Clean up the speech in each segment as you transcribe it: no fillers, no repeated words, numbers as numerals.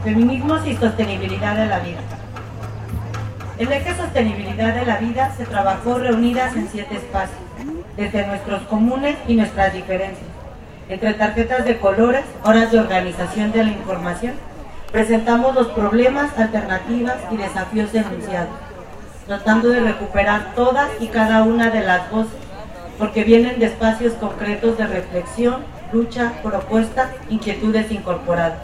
Feminismos y sostenibilidad de la vida. El eje sostenibilidad de la vida se trabajó reunidas en 7 espacios, desde nuestros comunes y nuestras diferencias. Entre tarjetas de colores, horas de organización de la información, presentamos los problemas, alternativas y desafíos denunciados, tratando de recuperar todas y cada una de las voces, porque vienen de espacios concretos de reflexión, lucha, propuesta, inquietudes incorporadas.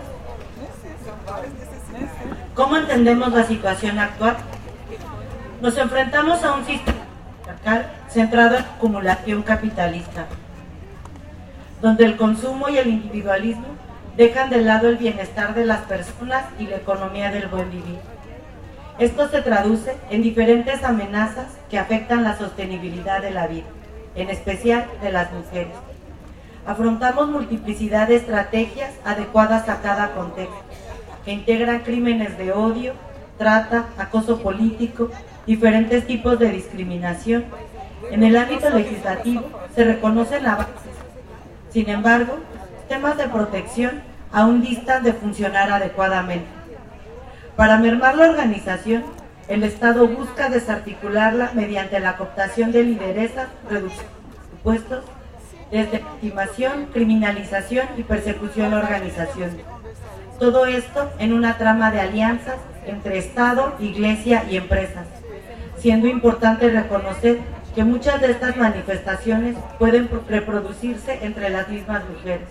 ¿Cómo entendemos la situación actual? Nos enfrentamos a un sistema patriarcal centrado en la acumulación capitalista, donde el consumo y el individualismo dejan de lado el bienestar de las personas y la economía del buen vivir. Esto se traduce en diferentes amenazas que afectan la sostenibilidad de la vida, en especial de las mujeres. Afrontamos multiplicidad de estrategias adecuadas a cada contexto, que integran crímenes de odio, trata, acoso político, diferentes tipos de discriminación. En el ámbito legislativo se reconocen avances. Sin embargo, temas de protección aún distan de funcionar adecuadamente. Para mermar la organización, el Estado busca desarticularla mediante la cooptación de lideresas, reducción de presupuestos, deslegitimación, criminalización y persecución a organizaciones. Todo esto en una trama de alianzas entre Estado, Iglesia y empresas, siendo importante reconocer que muchas de estas manifestaciones pueden reproducirse entre las mismas mujeres.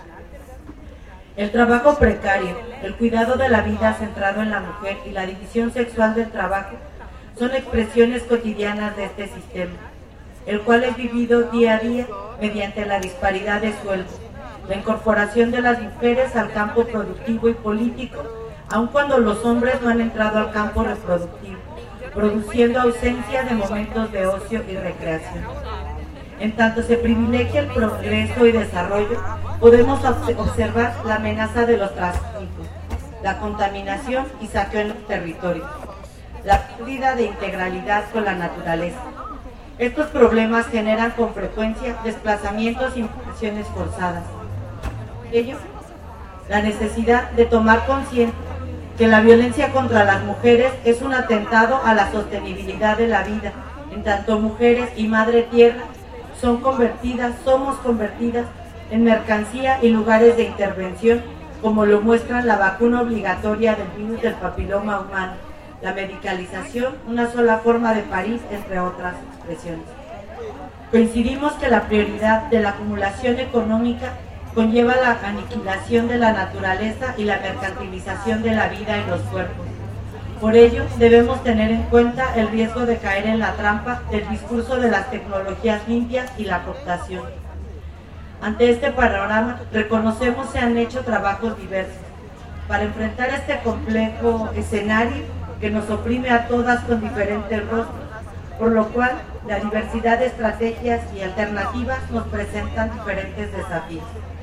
El trabajo precario, el cuidado de la vida centrado en la mujer y la división sexual del trabajo son expresiones cotidianas de este sistema, el cual es vivido día a día mediante la disparidad de sueldos, la incorporación de las mujeres al campo productivo y político, aun cuando los hombres no han entrado al campo reproductivo, produciendo ausencia de momentos de ocio y recreación. En tanto se privilegia el progreso y desarrollo, podemos observar la amenaza de los transgénicos, la contaminación y saqueo en los territorios, la pérdida de integralidad con la naturaleza. Estos problemas generan con frecuencia desplazamientos y migraciones forzadas. Por ello, la necesidad de tomar conciencia que la violencia contra las mujeres es un atentado a la sostenibilidad de la vida, en tanto mujeres y madre tierra somos convertidas en mercancía y lugares de intervención, como lo muestran la vacuna obligatoria del virus del papiloma humano, la medicalización, una sola forma de parir, entre otras expresiones. Coincidimos que la prioridad de la acumulación económica conlleva la aniquilación de la naturaleza y la mercantilización de la vida y los cuerpos. Por ello, debemos tener en cuenta el riesgo de caer en la trampa del discurso de las tecnologías limpias y la cooptación. Ante este panorama, reconocemos se han hecho trabajos diversos para enfrentar este complejo escenario que nos oprime a todas con diferentes rostros, por lo cual la diversidad de estrategias y alternativas nos presentan diferentes desafíos.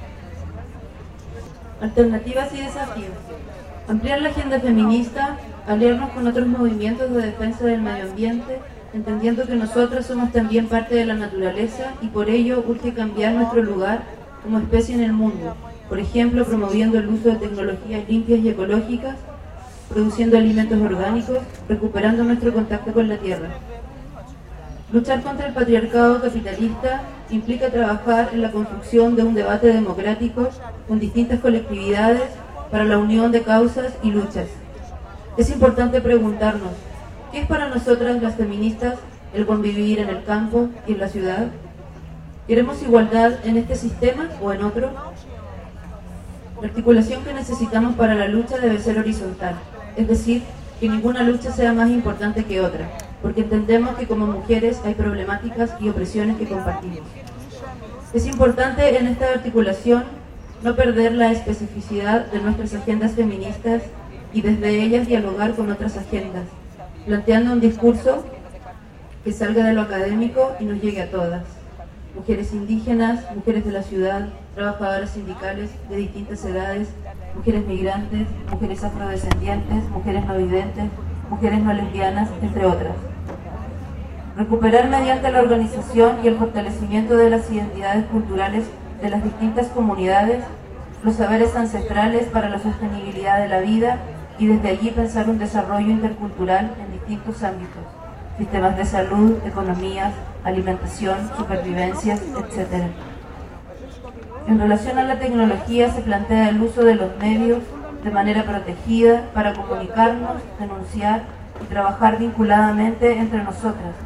Alternativas y desafíos. Ampliar la agenda feminista, aliarnos con otros movimientos de defensa del medio ambiente, entendiendo que nosotras somos también parte de la naturaleza y por ello urge cambiar nuestro lugar como especie en el mundo, por ejemplo, promoviendo el uso de tecnologías limpias y ecológicas, produciendo alimentos orgánicos, recuperando nuestro contacto con la tierra. Luchar contra el patriarcado capitalista implica trabajar en la construcción de un debate democrático con distintas colectividades para la unión de causas y luchas. Es importante preguntarnos, ¿qué es para nosotras las feministas el convivir en el campo y en la ciudad? ¿Queremos igualdad en este sistema o en otro? La articulación que necesitamos para la lucha debe ser horizontal, es decir, que ninguna lucha sea más importante que otra, porque entendemos que como mujeres hay problemáticas y opresiones que compartimos. Es importante en esta articulación no perder la especificidad de nuestras agendas feministas y desde ellas dialogar con otras agendas, planteando un discurso que salga de lo académico y nos llegue a todas. Mujeres indígenas, mujeres de la ciudad, trabajadoras sindicales de distintas edades, mujeres migrantes, mujeres afrodescendientes, mujeres no videntes, mujeres no lesbianas, entre otras. Recuperar mediante la organización y el fortalecimiento de las identidades culturales de las distintas comunidades los saberes ancestrales para la sostenibilidad de la vida y desde allí pensar un desarrollo intercultural en distintos ámbitos, sistemas de salud, economías, alimentación, supervivencias, etc. En relación a la tecnología se plantea el uso de los medios de manera protegida para comunicarnos, denunciar y trabajar vinculadamente entre nosotras,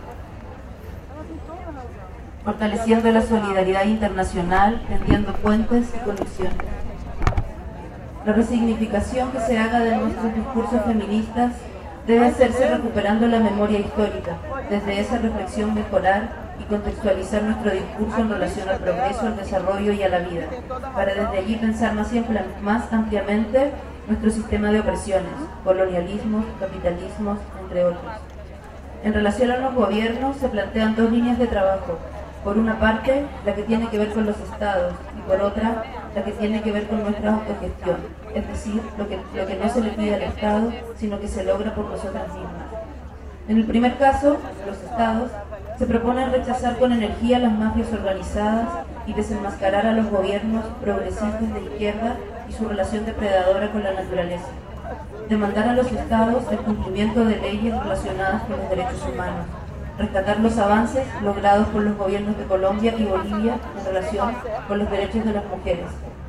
fortaleciendo la solidaridad internacional, tendiendo puentes y conexiones. La resignificación que se haga de nuestros discursos feministas debe hacerse recuperando la memoria histórica, desde esa reflexión mejorar y contextualizar nuestro discurso en relación al progreso, al desarrollo y a la vida, para desde allí pensar más ampliamente nuestro sistema de opresiones, colonialismos, capitalismos, entre otros. En relación a los gobiernos se plantean dos líneas de trabajo. Por una parte, la que tiene que ver con los estados y por otra, la que tiene que ver con nuestra autogestión, es decir, lo que no se le pide al Estado, sino que se logra por nosotras mismas. En el primer caso, los estados se proponen rechazar con energía las mafias organizadas y desenmascarar a los gobiernos progresistas de izquierda y su relación depredadora con la naturaleza. Demandar a los estados el cumplimiento de leyes relacionadas con los derechos humanos. Rescatar los avances logrados por los gobiernos de Colombia y Bolivia en relación con los derechos de las mujeres.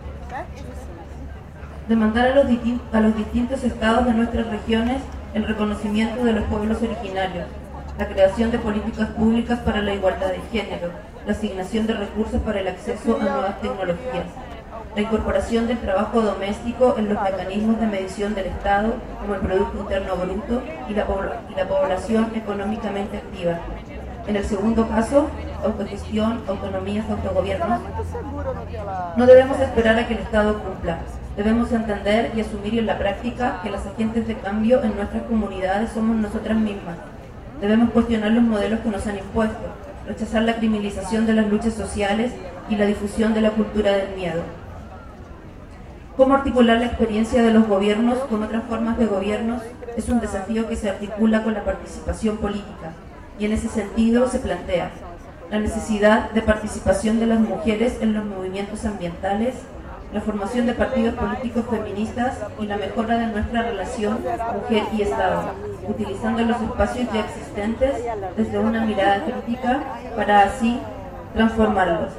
Demandar a los distintos estados de nuestras regiones el reconocimiento de los pueblos originarios, la creación de políticas públicas para la igualdad de género, la asignación de recursos para el acceso a nuevas tecnologías, la incorporación del trabajo doméstico en los mecanismos de medición del Estado, como el Producto Interno Bruto y la población económicamente activa. En el segundo caso, autogestión, autonomías, autogobiernos. No debemos esperar a que el Estado cumpla. Debemos entender y asumir en la práctica que las agentes de cambio en nuestras comunidades somos nosotras mismas. Debemos cuestionar los modelos que nos han impuesto, rechazar la criminalización de las luchas sociales y la difusión de la cultura del miedo. Cómo articular la experiencia de los gobiernos con otras formas de gobiernos es un desafío que se articula con la participación política, y en ese sentido se plantea la necesidad de participación de las mujeres en los movimientos ambientales, la formación de partidos políticos feministas y la mejora de nuestra relación mujer y Estado, utilizando los espacios ya existentes desde una mirada crítica para así transformarlos.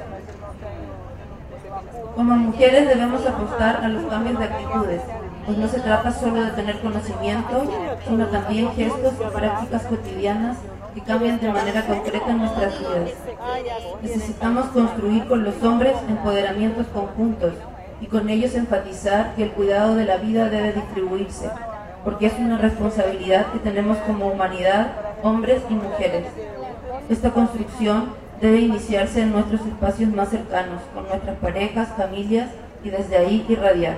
Como mujeres debemos apostar a los cambios de actitudes, pues no se trata solo de tener conocimiento, sino también gestos y prácticas cotidianas que cambian de manera concreta nuestras vidas. Necesitamos construir con los hombres empoderamientos conjuntos y con ellos enfatizar que el cuidado de la vida debe distribuirse, porque es una responsabilidad que tenemos como humanidad, hombres y mujeres. Esta construcción debe iniciarse en nuestros espacios más cercanos, con nuestras parejas, familias, y desde ahí irradiar.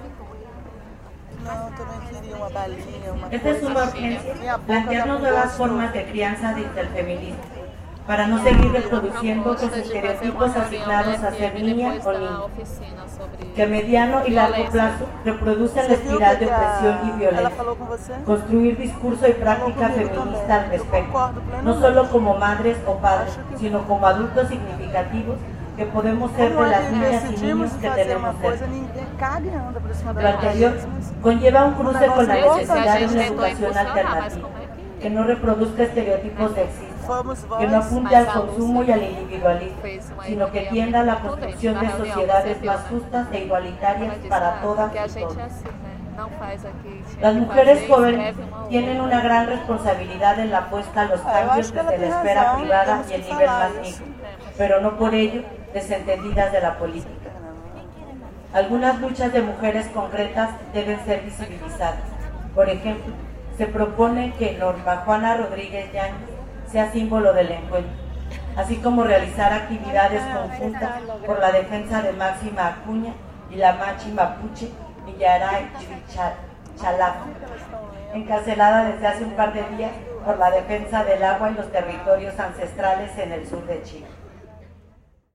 Esta es una urgencia, plantearnos nuevas formas de crianza desde el feminismo, para no seguir reproduciendo los estereotipos asignados a ser niña o niño, que a mediano y largo plazo reproducen la espiral de opresión y violencia. Construir discurso y práctica feminista al respecto, no solo como madres o padres, sino como adultos significativos que podemos ser de las niñas y niños que tenemos ser. Lo anterior conlleva un cruce con la necesidad de una educación alternativa, que no reproduzca estereotipos sexistas, que no apunte al consumo y al individualismo, sino que tienda a la construcción de sociedades más justas e igualitarias para todas y todos. Las mujeres jóvenes tienen una gran responsabilidad en la apuesta a los cambios desde la esfera privada y el nivel más micro, pero no por ello desentendidas de la política. Algunas luchas de mujeres concretas deben ser visibilizadas. Por ejemplo, se propone que Norma Juana Rodríguez Yáñez sea símbolo del encuentro, así como realizar actividades conjuntas por la defensa de Máxima Acuña y la Machi Mapuche Villaray Chalapa, encarcelada desde hace un par de días por la defensa del agua y los territorios ancestrales en el sur de Chile.